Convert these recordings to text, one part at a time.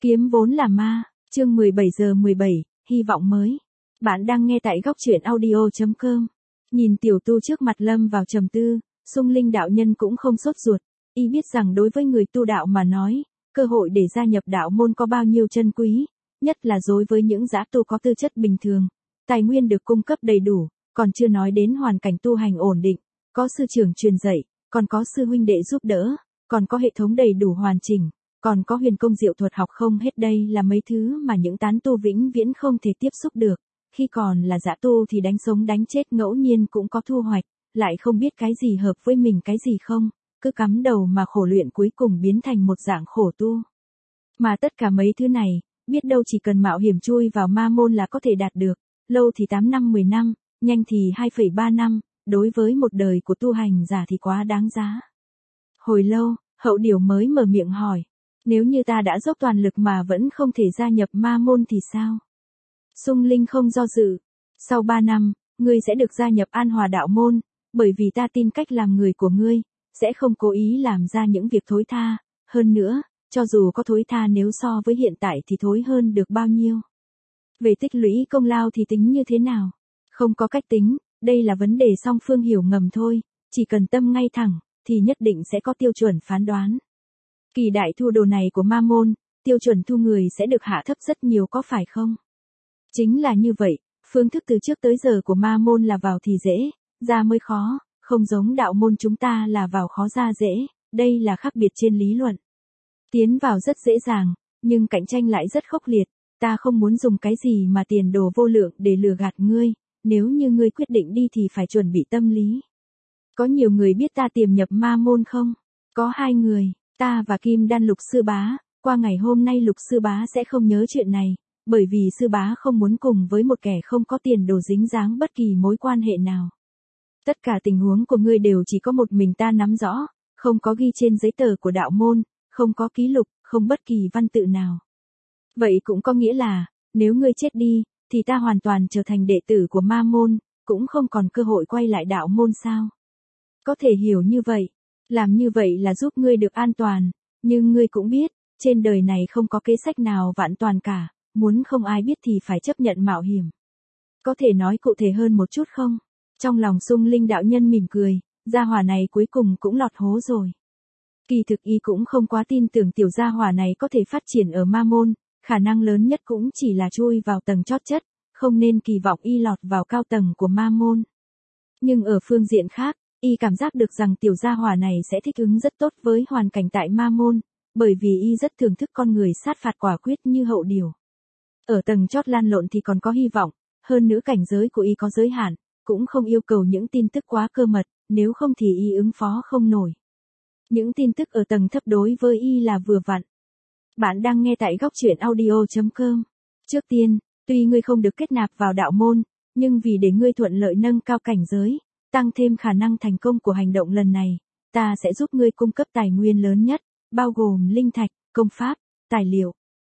Kiếm vốn là ma, chương 17 giờ 17, hy vọng mới. Bạn đang nghe tại góc truyện audio.com. Nhìn tiểu tu trước mặt lâm vào trầm tư, Xung Linh đạo nhân cũng không sốt ruột. Y biết rằng đối với người tu đạo mà nói, cơ hội để gia nhập đạo môn có bao nhiêu chân quý, nhất là đối với những dã tu có tư chất bình thường. Tài nguyên được cung cấp đầy đủ, còn chưa nói đến hoàn cảnh tu hành ổn định, có sư trưởng truyền dạy, còn có sư huynh đệ giúp đỡ, còn có hệ thống đầy đủ hoàn chỉnh, còn có huyền công diệu thuật học không hết. Đây là mấy thứ mà những tán tu vĩnh viễn không thể tiếp xúc được. Khi còn là dã tu thì đánh sống đánh chết ngẫu nhiên cũng có thu hoạch, lại không biết cái gì hợp với mình cái gì không, cứ cắm đầu mà khổ luyện cuối cùng biến thành một dạng khổ tu. Mà tất cả mấy thứ này, biết đâu chỉ cần mạo hiểm chui vào ma môn là có thể đạt được, lâu thì 8 năm 10 năm, nhanh thì 2,3 năm, đối với một đời của tu hành giả thì quá đáng giá. Hồi lâu, Hậu Điểu mới mở miệng hỏi, nếu như ta đã dốc toàn lực mà vẫn không thể gia nhập ma môn thì sao? Xung Linh không do dự, sau 3 năm, ngươi sẽ được gia nhập An Hòa đạo môn, bởi vì ta tin cách làm người của ngươi, sẽ không cố ý làm ra những việc thối tha, hơn nữa, cho dù có thối tha nếu so với hiện tại thì thối hơn được bao nhiêu. Về tích lũy công lao thì tính như thế nào? Không có cách tính, đây là vấn đề song phương hiểu ngầm thôi, chỉ cần tâm ngay thẳng, thì nhất định sẽ có tiêu chuẩn phán đoán. Kỳ đại thu đồ này của ma môn, tiêu chuẩn thu người sẽ được hạ thấp rất nhiều có phải không? Chính là như vậy, phương thức từ trước tới giờ của ma môn là vào thì dễ, ra mới khó, không giống đạo môn chúng ta là vào khó ra dễ, đây là khác biệt trên lý luận. Tiến vào rất dễ dàng, nhưng cạnh tranh lại rất khốc liệt, ta không muốn dùng cái gì mà tiền đồ vô lượng để lừa gạt ngươi, nếu như ngươi quyết định đi thì phải chuẩn bị tâm lý. Có nhiều người biết ta tiềm nhập ma môn không? Có 2 người, ta và Kim Đan Lục Sư Bá, qua ngày hôm nay Lục Sư Bá sẽ không nhớ chuyện này, bởi vì Sư Bá không muốn cùng với một kẻ không có tiền đồ dính dáng bất kỳ mối quan hệ nào. Tất cả tình huống của ngươi đều chỉ có một mình ta nắm rõ, không có ghi trên giấy tờ của đạo môn, không có ký lục, không bất kỳ văn tự nào. Vậy cũng có nghĩa là, nếu ngươi chết đi, thì ta hoàn toàn trở thành đệ tử của ma môn, cũng không còn cơ hội quay lại đạo môn sao? Có thể hiểu như vậy, làm như vậy là giúp ngươi được an toàn, nhưng ngươi cũng biết, trên đời này không có kế sách nào vạn toàn cả, muốn không ai biết thì phải chấp nhận mạo hiểm. Có thể nói cụ thể hơn một chút không? Trong lòng Xung Linh đạo nhân mỉm cười, gia hỏa này cuối cùng cũng lọt hố rồi. Kỳ thực y cũng không quá tin tưởng tiểu gia hỏa này có thể phát triển ở ma môn, khả năng lớn nhất cũng chỉ là chui vào tầng chót chất, không nên kỳ vọng y lọt vào cao tầng của ma môn. Nhưng ở phương diện khác, y cảm giác được rằng tiểu gia hỏa này sẽ thích ứng rất tốt với hoàn cảnh tại ma môn, bởi vì y rất thưởng thức con người sát phạt quả quyết như Hậu Điểu. Ở tầng chót lan lộn thì còn có hy vọng, hơn nữa cảnh giới của y có giới hạn, cũng không yêu cầu những tin tức quá cơ mật, nếu không thì y ứng phó không nổi. Những tin tức ở tầng thấp đối với y là vừa vặn. Bạn đang nghe tại góc truyện audio.com. Trước tiên, tuy ngươi không được kết nạp vào đạo môn, nhưng vì để ngươi thuận lợi nâng cao cảnh giới, tăng thêm khả năng thành công của hành động lần này, ta sẽ giúp ngươi cung cấp tài nguyên lớn nhất, bao gồm linh thạch, công pháp, tài liệu.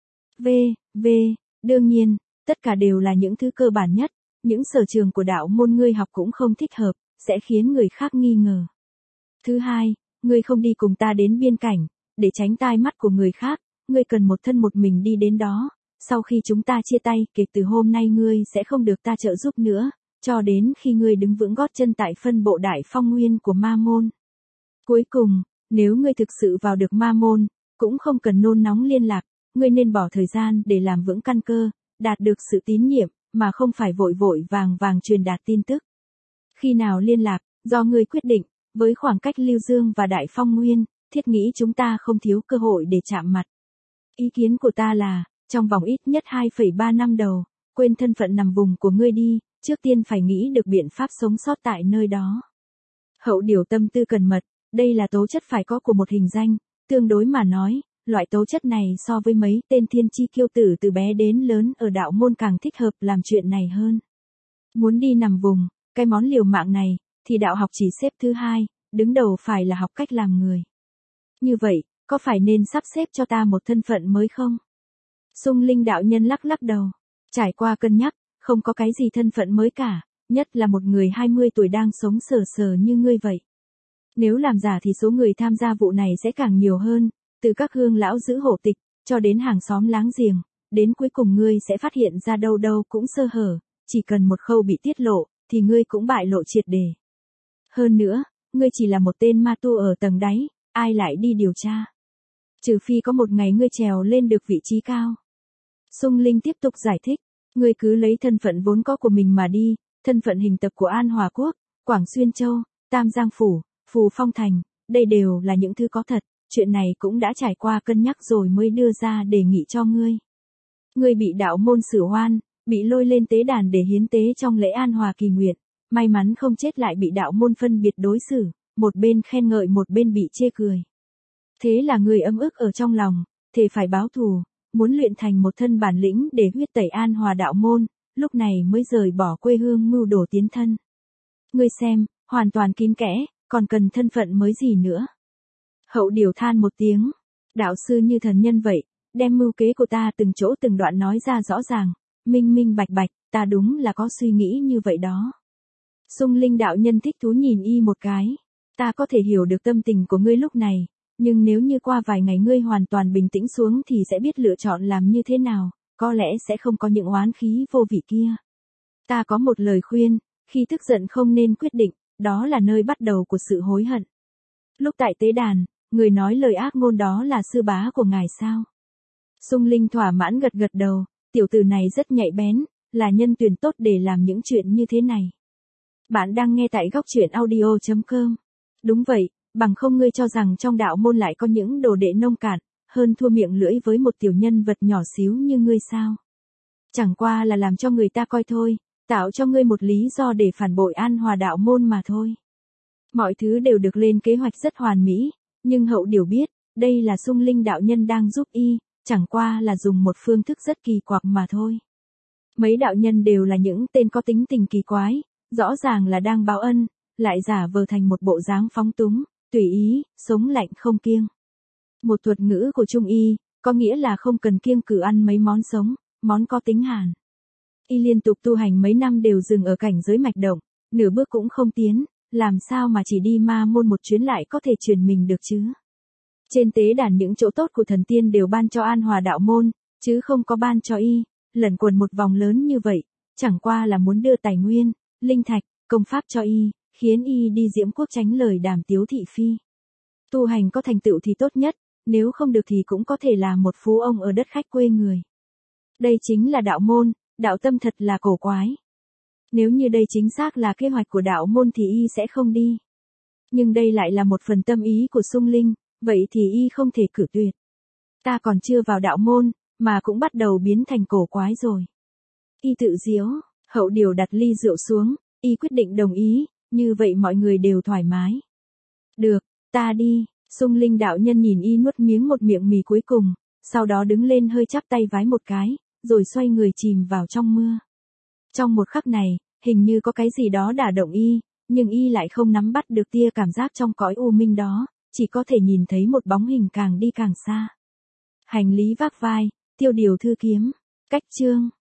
Đương nhiên, tất cả đều là những thứ cơ bản nhất, những sở trường của đạo môn ngươi học cũng không thích hợp, sẽ khiến người khác nghi ngờ. Thứ hai, ngươi không đi cùng ta đến biên cảnh, để tránh tai mắt của người khác, ngươi cần một thân một mình đi đến đó, sau khi chúng ta chia tay, kể từ hôm nay ngươi sẽ không được ta trợ giúp nữa, cho đến khi ngươi đứng vững gót chân tại phân bộ đại phong nguyên của ma môn. Cuối cùng, nếu ngươi thực sự vào được ma môn, cũng không cần nôn nóng liên lạc, ngươi nên bỏ thời gian để làm vững căn cơ, đạt được sự tín nhiệm, mà không phải vội vội vàng truyền đạt tin tức. Khi nào liên lạc, do ngươi quyết định, với khoảng cách Lưu Dương và Đại Phong Nguyên, thiết nghĩ chúng ta không thiếu cơ hội để chạm mặt. Ý kiến của ta là, trong vòng ít nhất 2,3 năm đầu, quên thân phận nằm vùng của ngươi đi, trước tiên phải nghĩ được biện pháp sống sót tại nơi đó. Hậu Điểu tâm tư cần mật, đây là tố chất phải có của một hình danh, tương đối mà nói, loại tố chất này so với mấy tên thiên chi kiêu tử từ bé đến lớn ở đạo môn càng thích hợp làm chuyện này hơn. Muốn đi nằm vùng, cái món liều mạng này, thì đạo học chỉ xếp thứ 2, đứng đầu phải là học cách làm người. Như vậy, có phải nên sắp xếp cho ta một thân phận mới không? Xung Linh đạo nhân lắc lắc đầu, trải qua cân nhắc, không có cái gì thân phận mới cả, nhất là một người 20 tuổi đang sống sờ sờ như ngươi vậy. Nếu làm giả thì số người tham gia vụ này sẽ càng nhiều hơn, từ các hương lão giữ hổ tịch, cho đến hàng xóm láng giềng, đến cuối cùng ngươi sẽ phát hiện ra đâu đâu cũng sơ hở, chỉ cần một khâu bị tiết lộ, thì ngươi cũng bại lộ triệt để. Hơn nữa, ngươi chỉ là một tên ma tu ở tầng đáy, ai lại đi điều tra? Trừ phi có một ngày ngươi trèo lên được vị trí cao. Xung Linh tiếp tục giải thích, ngươi cứ lấy thân phận vốn có của mình mà đi, thân phận hình tập của An Hòa Quốc, Quảng Xuyên Châu, Tam Giang Phủ, Phù Phong Thành, đây đều là những thứ có thật, chuyện này cũng đã trải qua cân nhắc rồi mới đưa ra đề nghị cho ngươi. Ngươi bị đạo môn xử oan, bị lôi lên tế đàn để hiến tế trong lễ An Hòa kỳ nguyện, may mắn không chết lại bị đạo môn phân biệt đối xử, một bên khen ngợi một bên bị chê cười. Thế là ngươi ấm ức ở trong lòng, thề phải báo thù, muốn luyện thành một thân bản lĩnh để huyết tẩy An Hòa đạo môn, lúc này mới rời bỏ quê hương mưu đồ tiến thân. Ngươi xem, hoàn toàn kín kẽ, còn cần thân phận mới gì nữa. Hậu Điều than một tiếng, đạo sư như thần nhân vậy, đem mưu kế của ta từng chỗ từng đoạn nói ra rõ ràng, minh minh bạch bạch, ta đúng là có suy nghĩ như vậy đó. Xung Linh đạo nhân thích thú nhìn y một cái, ta có thể hiểu được tâm tình của ngươi lúc này, nhưng nếu như qua vài ngày ngươi hoàn toàn bình tĩnh xuống thì sẽ biết lựa chọn làm như thế nào, có lẽ sẽ không có những oán khí vô vị kia. Ta có một lời khuyên, khi tức giận không nên quyết định, đó là nơi bắt đầu của sự hối hận. Lúc tại tế đàn, người nói lời ác ngôn đó là sư bá của ngài sao? Xung Linh thỏa mãn gật gật đầu, tiểu tử này rất nhạy bén, là nhân tuyển tốt để làm những chuyện như thế này. Bạn đang nghe tại góc truyện audio.com. Đúng vậy, bằng không ngươi cho rằng trong đạo môn lại có những đồ đệ nông cạn, hơn thua miệng lưỡi với một tiểu nhân vật nhỏ xíu như ngươi sao? Chẳng qua là làm cho người ta coi thôi, tạo cho ngươi một lý do để phản bội An Hòa đạo môn mà thôi. Mọi thứ đều được lên kế hoạch rất hoàn mỹ, nhưng Hậu Điều biết, đây là Xung Linh đạo nhân đang giúp y, chẳng qua là dùng một phương thức rất kỳ quặc mà thôi. Mấy đạo nhân đều là những tên có tính tình kỳ quái, rõ ràng là đang báo ân, lại giả vờ thành một bộ dáng phóng túng, tùy ý, sống lạnh không kiêng. Một thuật ngữ của Trung Y, có nghĩa là không cần kiêng cữ ăn mấy món sống, món có tính hàn. Y liên tục tu hành mấy năm đều dừng ở cảnh giới mạch động, nửa bước cũng không tiến, làm sao mà chỉ đi ma môn một chuyến lại có thể chuyển mình được chứ? Trên tế đàn những chỗ tốt của thần tiên đều ban cho An Hòa đạo môn, chứ không có ban cho y, lẩn quẩn một vòng lớn như vậy, chẳng qua là muốn đưa tài nguyên, linh thạch, công pháp cho y, khiến y đi Diễm Quốc tránh lời đàm tiếu thị phi. Tu hành có thành tựu thì tốt nhất, nếu không được thì cũng có thể là một phú ông ở đất khách quê người. Đây chính là đạo môn, đạo tâm thật là cổ quái. Nếu như đây chính xác là kế hoạch của đạo môn thì y sẽ không đi. Nhưng đây lại là một phần tâm ý của Xung Linh, vậy thì y không thể cử tuyệt. Ta còn chưa vào đạo môn, mà cũng bắt đầu biến thành cổ quái rồi. Y tự giễu, Hậu Điều đặt ly rượu xuống, y quyết định đồng ý, như vậy mọi người đều thoải mái. Được, ta đi. Xung Linh đạo nhân nhìn y nuốt miếng một miệng mì cuối cùng, sau đó đứng lên hơi chắp tay vái một cái, rồi xoay người chìm vào trong mưa. Trong một khắc này, hình như có cái gì đó đả động y, nhưng y lại không nắm bắt được tia cảm giác trong cõi u minh đó, chỉ có thể nhìn thấy một bóng hình càng đi càng xa. Hành lý vác vai, Tiêu Điều thư kiếm, cách chương.